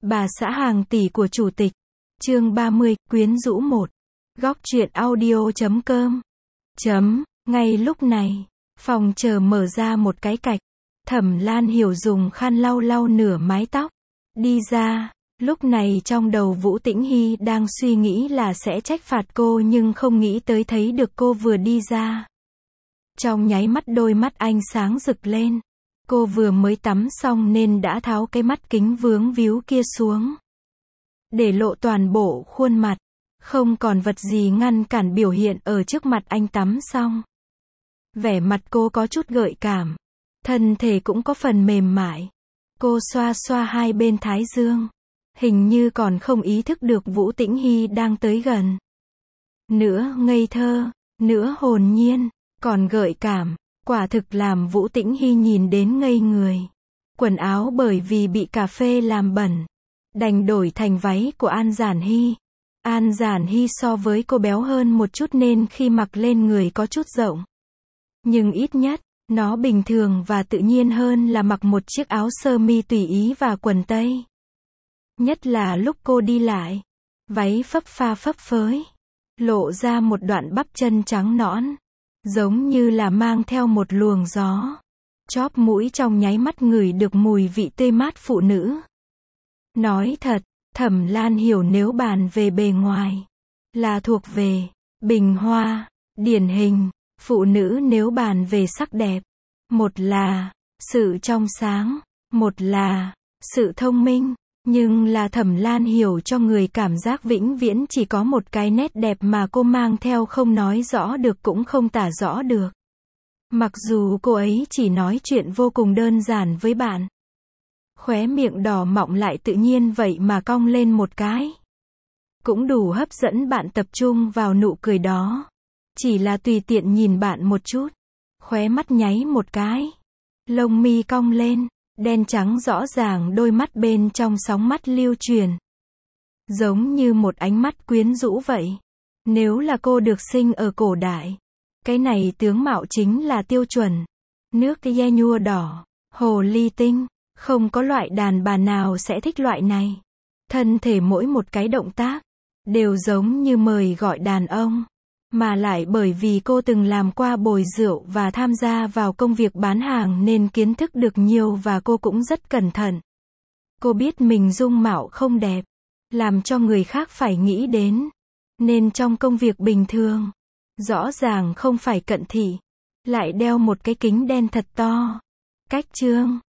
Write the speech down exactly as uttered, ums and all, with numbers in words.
Bà xã hàng tỷ của chủ tịch. Chương ba mươi, quyến rũ một. Góc truyện audio chấm com. Chấm, ngay lúc này, phòng chờ mở ra một cái cạch. Thẩm Lan Hiểu dùng khăn lau lau nửa mái tóc. Đi ra, lúc này trong đầu Vũ Tĩnh Hy đang suy nghĩ là sẽ trách phạt cô nhưng không nghĩ tới thấy được cô vừa đi ra. Trong nháy mắt đôi mắt anh sáng rực lên. Cô vừa mới tắm xong nên đã tháo cái mắt kính vướng víu kia xuống. Để lộ toàn bộ khuôn mặt. Không còn vật gì ngăn cản biểu hiện ở trước mặt anh tắm xong. Vẻ mặt cô có chút gợi cảm. Thân thể cũng có phần mềm mại. Cô xoa xoa hai bên thái dương. Hình như còn không ý thức được Vũ Tĩnh Hy đang tới gần. Nữa ngây thơ, nữa hồn nhiên, còn gợi cảm. Quả thực làm Vũ Tĩnh Hy nhìn đến ngây người. Quần áo bởi vì bị cà phê làm bẩn. Đành đổi thành váy của An Giản Hy. An Giản Hy so với cô béo hơn một chút nên khi mặc lên người có chút rộng. Nhưng ít nhất, nó bình thường và tự nhiên hơn là mặc một chiếc áo sơ mi tùy ý và quần tây. Nhất là lúc cô đi lại. Váy phấp pha phấp phới. Lộ ra một đoạn bắp chân trắng nõn. Giống như là mang theo một luồng gió. Chóp mũi trong nháy mắt ngửi được mùi vị tươi mát phụ nữ. Nói thật, Thẩm Lan Hiểu nếu bàn về bề ngoài, là thuộc về bình hoa, điển hình. Phụ nữ nếu bàn về sắc đẹp, một là sự trong sáng, một là sự thông minh. Nhưng là Thẩm Lan Hiểu cho người cảm giác vĩnh viễn chỉ có một cái nét đẹp mà cô mang theo không nói rõ được cũng không tả rõ được. Mặc dù cô ấy chỉ nói chuyện vô cùng đơn giản với bạn. Khóe miệng đỏ mọng lại tự nhiên vậy mà cong lên một cái. Cũng đủ hấp dẫn bạn tập trung vào nụ cười đó. Chỉ là tùy tiện nhìn bạn một chút. Khóe mắt nháy một cái. Lông mi cong lên. Đen trắng rõ ràng đôi mắt bên trong sóng mắt lưu truyền. Giống như một ánh mắt quyến rũ vậy. Nếu là cô được sinh ở cổ đại. Cái này tướng mạo chính là tiêu chuẩn. Nước ye nhua đỏ. Hồ ly tinh. Không có loại đàn bà nào sẽ thích loại này. Thân thể mỗi một cái động tác. Đều giống như mời gọi đàn ông. Mà lại bởi vì cô từng làm qua bồi rượu và tham gia vào công việc bán hàng nên kiến thức được nhiều và cô cũng rất cẩn thận. Cô biết mình dung mạo không đẹp. Làm cho người khác phải nghĩ đến. Nên trong công việc bình thường. Rõ ràng không phải cận thị. Lại đeo một cái kính đen thật to. Cách trương.